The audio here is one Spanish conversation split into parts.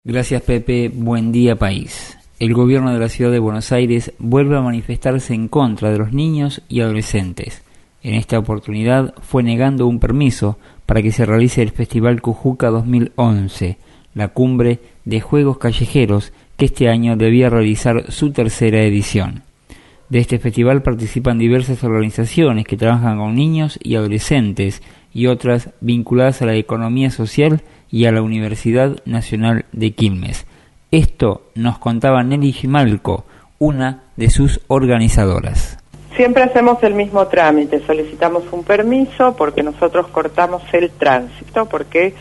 Gracias, Pepe. Buen día, país. El gobierno de la ciudad de Buenos Aires vuelve a manifestarse en contra de los niños y adolescentes. En esta oportunidad fue negando un permiso para que se realice el Festival Cujuca 2011, la cumbre de juegos callejeros que este año debía realizar su tercera edición. De este festival participan diversas organizaciones que trabajan con niños y adolescentes y otras vinculadas a la economía social y a la Universidad Nacional de Quilmes. Esto nos contaba Nelly Gimalco, una de sus organizadoras. Siempre hacemos el mismo trámite, solicitamos un permiso porque nosotros cortamos el tránsito, porque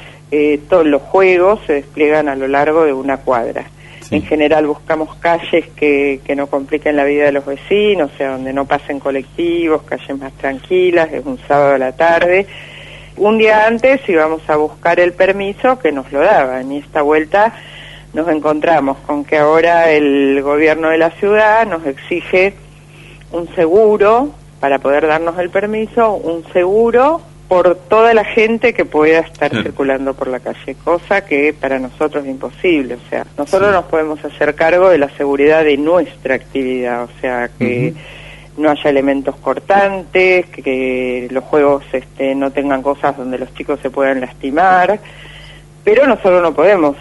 todos los juegos se despliegan a lo largo de una cuadra. Sí. En general buscamos calles que no compliquen la vida de los vecinos, o sea, donde no pasen colectivos, calles más tranquilas, es un sábado a la tarde. Un día antes íbamos a buscar el permiso que nos lo daban, y esta vuelta nos encontramos con que ahora el gobierno de la ciudad nos exige un seguro para poder darnos el permiso, un seguro por toda la gente que pueda estar circulando por la calle, cosa que para nosotros es imposible. O sea, nosotros nos podemos hacer cargo de la seguridad de nuestra actividad, o sea, que no haya elementos cortantes, que los juegos no tengan cosas donde los chicos se puedan lastimar, pero nosotros no podemos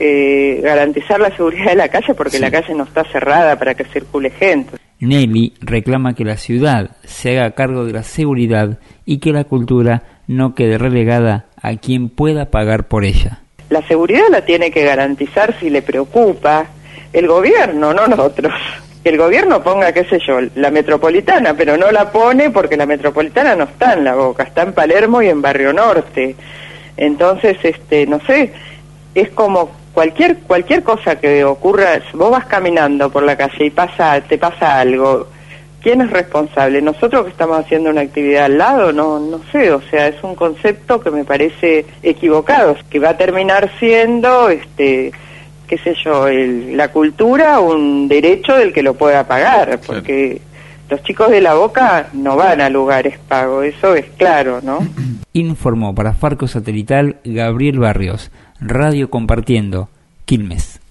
garantizar la seguridad de la calle porque la calle no está cerrada para que circule gente. Nelly reclama que la ciudad se haga cargo de la seguridad y que la cultura no quede relegada a quien pueda pagar por ella. La seguridad la tiene que garantizar, si le preocupa, el gobierno, no nosotros. Que el gobierno ponga, qué sé yo, la Metropolitana, pero no la pone porque la Metropolitana no está en La Boca, está en Palermo y en Barrio Norte. Entonces, no sé, es como cualquier cosa que ocurra, vos vas caminando por la calle y te pasa algo, ¿quién es responsable? ¿Nosotros que estamos haciendo una actividad al lado? No sé, o sea, es un concepto que me parece equivocado, que va a terminar siendo, qué sé yo, la cultura un derecho del que lo pueda pagar, porque los chicos de La Boca no van a lugares pagos, eso es claro, ¿no? Informó para Farco Satelital Gabriel Barrios, Radio Compartiendo, Quilmes.